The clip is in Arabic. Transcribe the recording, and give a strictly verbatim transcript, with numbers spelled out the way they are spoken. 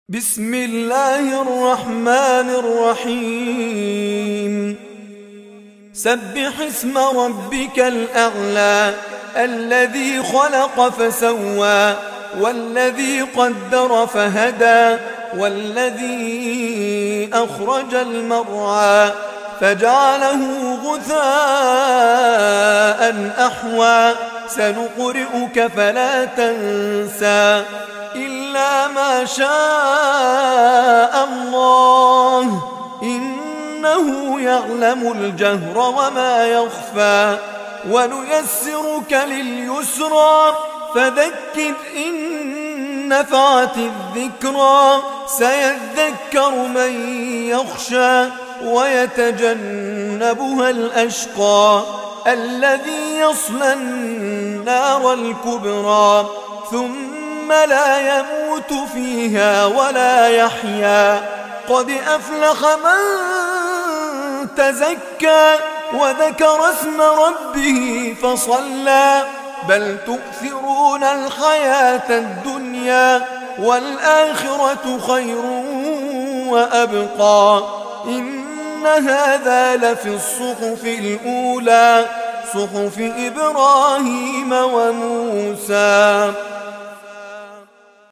بسم الله الرحمن الرحيم. سبح اسم ربك الأعلى الذي خلق فسوى والذي قدر فهدى والذي أخرج المرعى فجعله غثاء أحوى سنقرئك فلا تنسى إلا ما شاء الله إنه يعلم الجهر وما يخفى ونيسرك لليسرى فذكر إن نفعت الذكرى سيذكر من يخشى ويتجنبها الأشقى الذي يصلى النار الكبرى ثم لا يموت فيها ولا يحيا قد أفلح من تزكى وذكر اسم ربه فصلى بل تؤثرون الحياة الدنيا والآخرة خير وأبقى إن هذا لفي الصحف الأولى صحف إبراهيم وموسى.